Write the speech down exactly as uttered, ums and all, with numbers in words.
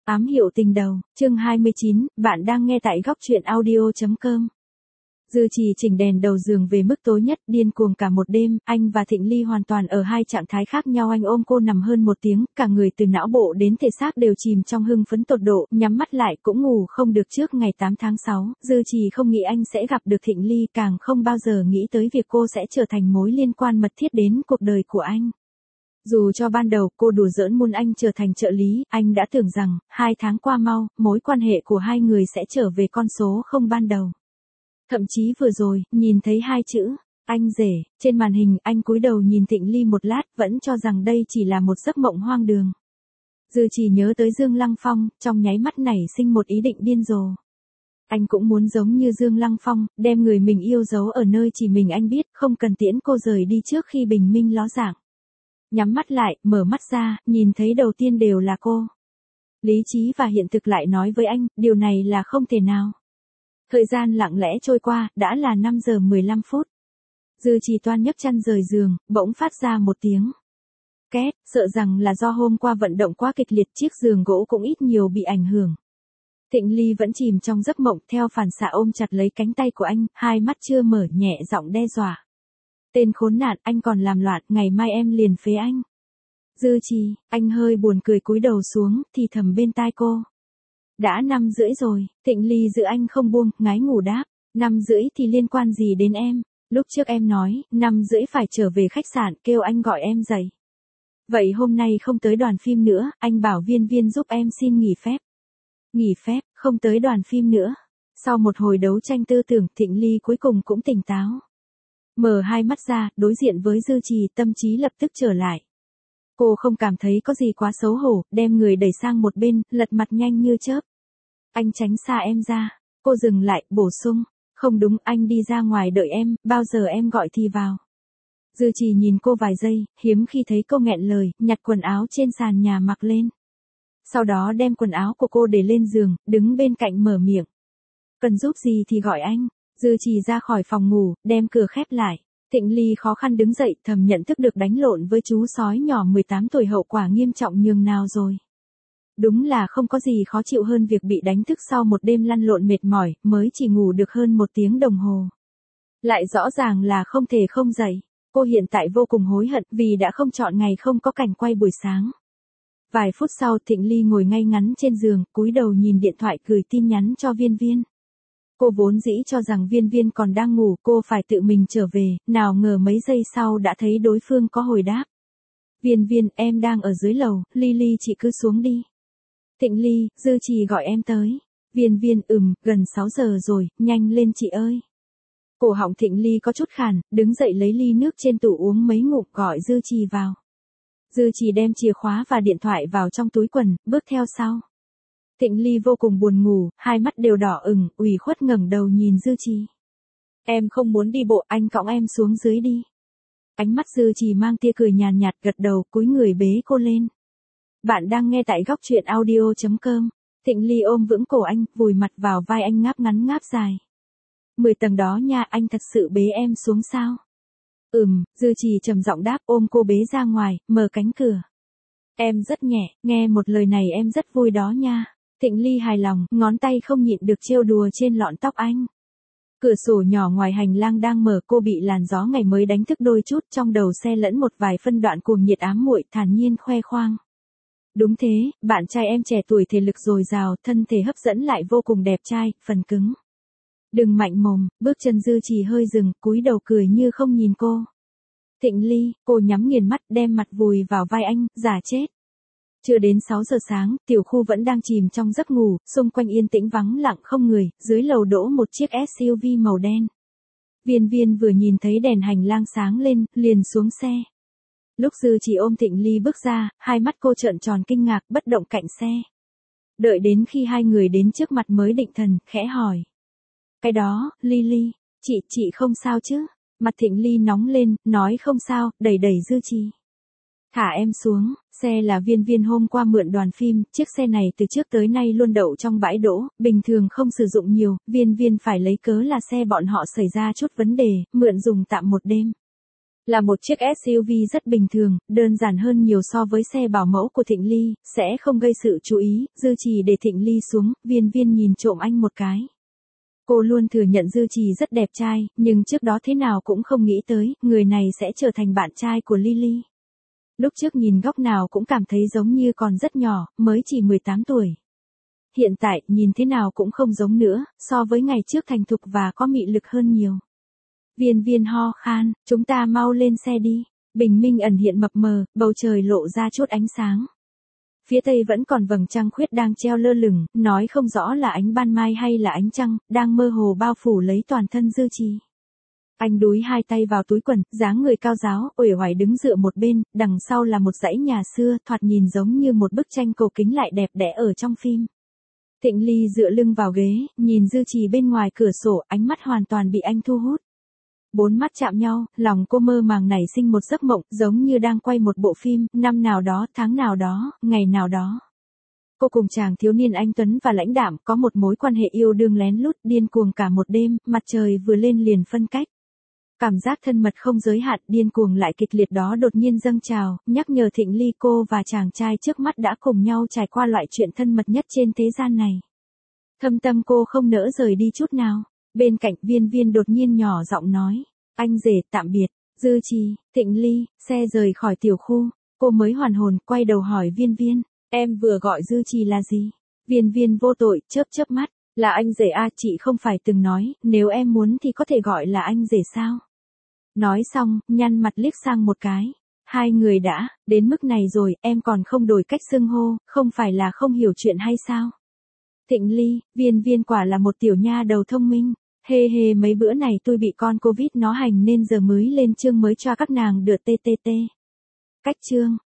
Ám hiệu tình đầu, chương hai mươi chín, bạn đang nghe tại góc truyện audio chấm com. Dư Trì chỉnh đèn đầu giường về mức tối nhất, điên cuồng cả một đêm, anh và Thịnh Ly hoàn toàn ở hai trạng thái khác nhau. Anh ôm cô nằm hơn một tiếng, cả người từ não bộ đến thể xác đều chìm trong hưng phấn tột độ, nhắm mắt lại cũng ngủ không được. Trước ngày tám tháng sáu, Dư Trì không nghĩ anh sẽ gặp được Thịnh Ly, càng không bao giờ nghĩ tới việc cô sẽ trở thành mối liên quan mật thiết đến cuộc đời của anh. Dù cho ban đầu cô đùa giỡn muốn anh trở thành trợ lý, anh đã tưởng rằng, hai tháng qua mau, mối quan hệ của hai người sẽ trở về con số không ban đầu. Thậm chí vừa rồi, nhìn thấy hai chữ, anh rể, trên màn hình, anh cúi đầu nhìn Thịnh Ly một lát, vẫn cho rằng đây chỉ là một giấc mộng hoang đường. Dư Trì nhớ tới Dương Lăng Phong, trong nháy mắt nảy sinh một ý định điên rồ. Anh cũng muốn giống như Dương Lăng Phong, đem người mình yêu giấu ở nơi chỉ mình anh biết, không cần tiễn cô rời đi trước khi bình minh ló dạng. Nhắm mắt lại, mở mắt ra, nhìn thấy đầu tiên đều là cô. Lý trí và hiện thực lại nói với anh, điều này là không thể nào. Thời gian lặng lẽ trôi qua, đã là năm giờ mười lăm phút. Dư Trì toan nhấc chăn rời giường, bỗng phát ra một tiếng két, sợ rằng là do hôm qua vận động quá kịch liệt, chiếc giường gỗ cũng ít nhiều bị ảnh hưởng. Thịnh Ly vẫn chìm trong giấc mộng, theo phản xạ ôm chặt lấy cánh tay của anh, hai mắt chưa mở, nhẹ giọng đe dọa. Tên khốn nạn, anh còn làm loạn, ngày mai em liền phế anh. Dư Trì, anh hơi buồn cười cúi đầu xuống, thì thầm bên tai cô. Đã năm rưỡi rồi, Thịnh Ly giữ anh không buông, ngái ngủ đáp. Năm rưỡi thì liên quan gì đến em? Lúc trước em nói, năm rưỡi phải trở về khách sạn, kêu anh gọi em dậy. Vậy hôm nay không tới đoàn phim nữa, anh bảo Viên Viên giúp em xin nghỉ phép. Nghỉ phép, không tới đoàn phim nữa. Sau một hồi đấu tranh tư tưởng, Thịnh Ly cuối cùng cũng tỉnh táo. Mở hai mắt ra, đối diện với Dư Trì, tâm trí lập tức trở lại. Cô không cảm thấy có gì quá xấu hổ, đem người đẩy sang một bên, lật mặt nhanh như chớp. Anh tránh xa em ra. Cô dừng lại, bổ sung. Không đúng, anh đi ra ngoài đợi em, bao giờ em gọi thì vào. Dư Trì nhìn cô vài giây, hiếm khi thấy cô nghẹn lời, nhặt quần áo trên sàn nhà mặc lên. Sau đó đem quần áo của cô để lên giường, đứng bên cạnh mở miệng. Cần giúp gì thì gọi anh. Dư Trì ra khỏi phòng ngủ, đem cửa khép lại. Thịnh Ly khó khăn đứng dậy, thầm nhận thức được đánh lộn với chú sói nhỏ mười tám tuổi hậu quả nghiêm trọng nhường nào rồi. Đúng là không có gì khó chịu hơn việc bị đánh thức sau một đêm lăn lộn mệt mỏi, mới chỉ ngủ được hơn một tiếng đồng hồ. Lại rõ ràng là không thể không dậy. Cô hiện tại vô cùng hối hận vì đã không chọn ngày không có cảnh quay buổi sáng. Vài phút sau, Thịnh Ly ngồi ngay ngắn trên giường, cúi đầu nhìn điện thoại gửi tin nhắn cho Viên Viên. Cô vốn dĩ cho rằng Viên Viên còn đang ngủ, cô phải tự mình trở về, nào ngờ mấy giây sau đã thấy đối phương có hồi đáp. Viên Viên, em đang ở dưới lầu, Ly Ly chị cứ xuống đi. Thịnh Ly, Dư Trì gọi em tới. Viên Viên, ừm, gần sáu giờ rồi, nhanh lên chị ơi. Cổ họng Thịnh Ly có chút khàn, đứng dậy lấy ly nước trên tủ uống mấy ngụm, gọi Dư Trì vào. Dư Trì đem chìa khóa và điện thoại vào trong túi quần, bước theo sau. Thịnh Ly vô cùng buồn ngủ, hai mắt đều đỏ ửng, ủy khuất ngẩng đầu nhìn Dư Trì. Em không muốn đi bộ, anh cõng em xuống dưới đi. Ánh mắt Dư Trì mang tia cười nhàn nhạt, gật đầu, cúi người bế cô lên. Bạn đang nghe tại góc truyện audio chấm com. Thịnh Ly ôm vững cổ anh, vùi mặt vào vai anh ngáp ngắn ngáp dài. Mười tầng đó nha, anh thật sự bế em xuống sao? Ừm, Dư Trì trầm giọng đáp, ôm cô bế ra ngoài, mở cánh cửa. Em rất nhẹ, nghe một lời này em rất vui đó nha. Thịnh Ly hài lòng, ngón tay không nhịn được trêu đùa trên lọn tóc anh. Cửa sổ nhỏ ngoài hành lang đang mở, cô bị làn gió ngày mới đánh thức đôi chút, trong đầu xe lẫn một vài phân đoạn cuồng nhiệt ám muội, thản nhiên khoe khoang. Đúng thế, bạn trai em trẻ tuổi thể lực dồi dào, thân thể hấp dẫn lại vô cùng đẹp trai, phần cứng. Đừng mạnh mồm, bước chân Dư Trì hơi dừng, cúi đầu cười như không nhìn cô. Thịnh Ly, cô nhắm nghiền mắt, đem mặt vùi vào vai anh, giả chết. Chưa đến sáu giờ sáng, tiểu khu vẫn đang chìm trong giấc ngủ, xung quanh yên tĩnh vắng lặng không người, dưới lầu đỗ một chiếc ét u vê màu đen. Viên Viên vừa nhìn thấy đèn hành lang sáng lên, liền xuống xe. Lúc Dư Trì ôm Thịnh Ly bước ra, hai mắt cô trợn tròn kinh ngạc, bất động cạnh xe. Đợi đến khi hai người đến trước mặt mới định thần, khẽ hỏi. Cái đó, Ly Ly, chị, chị không sao chứ? Mặt Thịnh Ly nóng lên, nói không sao, đẩy đẩy Dư Trì. Thả em xuống, xe là Viên Viên hôm qua mượn đoàn phim, chiếc xe này từ trước tới nay luôn đậu trong bãi đỗ, bình thường không sử dụng nhiều, Viên Viên phải lấy cớ là xe bọn họ xảy ra chút vấn đề, mượn dùng tạm một đêm. Là một chiếc ét u vê rất bình thường, đơn giản hơn nhiều so với xe bảo mẫu của Thịnh Ly, sẽ không gây sự chú ý, Dư Trì để Thịnh Ly xuống, Viên Viên nhìn trộm anh một cái. Cô luôn thừa nhận Dư Trì rất đẹp trai, nhưng trước đó thế nào cũng không nghĩ tới, người này sẽ trở thành bạn trai của Lily. Lúc trước nhìn góc nào cũng cảm thấy giống như còn rất nhỏ, mới chỉ mười tám tuổi. Hiện tại, nhìn thế nào cũng không giống nữa, so với ngày trước thành thục và có mị lực hơn nhiều. Viên Viên ho khan, chúng ta mau lên xe đi. Bình minh ẩn hiện mập mờ, bầu trời lộ ra chút ánh sáng. Phía tây vẫn còn vầng trăng khuyết đang treo lơ lửng, nói không rõ là ánh ban mai hay là ánh trăng, đang mơ hồ bao phủ lấy toàn thân Dư Trì. Anh đúi hai tay vào túi quần, dáng người cao ráo, uể oải đứng dựa một bên, đằng sau là một dãy nhà xưa, thoạt nhìn giống như một bức tranh cổ kính lại đẹp đẽ ở trong phim. Thịnh Ly dựa lưng vào ghế, nhìn Dư Trì bên ngoài cửa sổ, ánh mắt hoàn toàn bị anh thu hút. Bốn mắt chạm nhau, lòng cô mơ màng nảy sinh một giấc mộng, giống như đang quay một bộ phim, năm nào đó, tháng nào đó, ngày nào đó. Cô cùng chàng thiếu niên anh tuấn và lãnh đạm có một mối quan hệ yêu đương lén lút điên cuồng cả một đêm, mặt trời vừa lên liền phân cách. Cảm giác thân mật không giới hạn, điên cuồng lại kịch liệt đó đột nhiên dâng trào, nhắc nhở Thịnh Ly cô và chàng trai trước mắt đã cùng nhau trải qua loại chuyện thân mật nhất trên thế gian này. Thâm tâm cô không nỡ rời đi chút nào. Bên cạnh Viên Viên đột nhiên nhỏ giọng nói, anh rể tạm biệt. Dư Trì, Thịnh Ly, xe rời khỏi tiểu khu, cô mới hoàn hồn, quay đầu hỏi Viên Viên, em vừa gọi Dư Trì là gì? Viên Viên vô tội, chớp chớp mắt, là anh rể a, chị không phải từng nói, nếu em muốn thì có thể gọi là anh rể sao? Nói xong, nhăn mặt liếc sang một cái. Hai người đã, đến mức này rồi, em còn không đổi cách xưng hô, không phải là không hiểu chuyện hay sao? Thịnh Ly, Viên Viên quả là một tiểu nha đầu thông minh. Hê hê mấy bữa này tôi bị con Covid nó hành nên giờ mới lên chương mới cho các nàng được tê tê tê. Cách chương.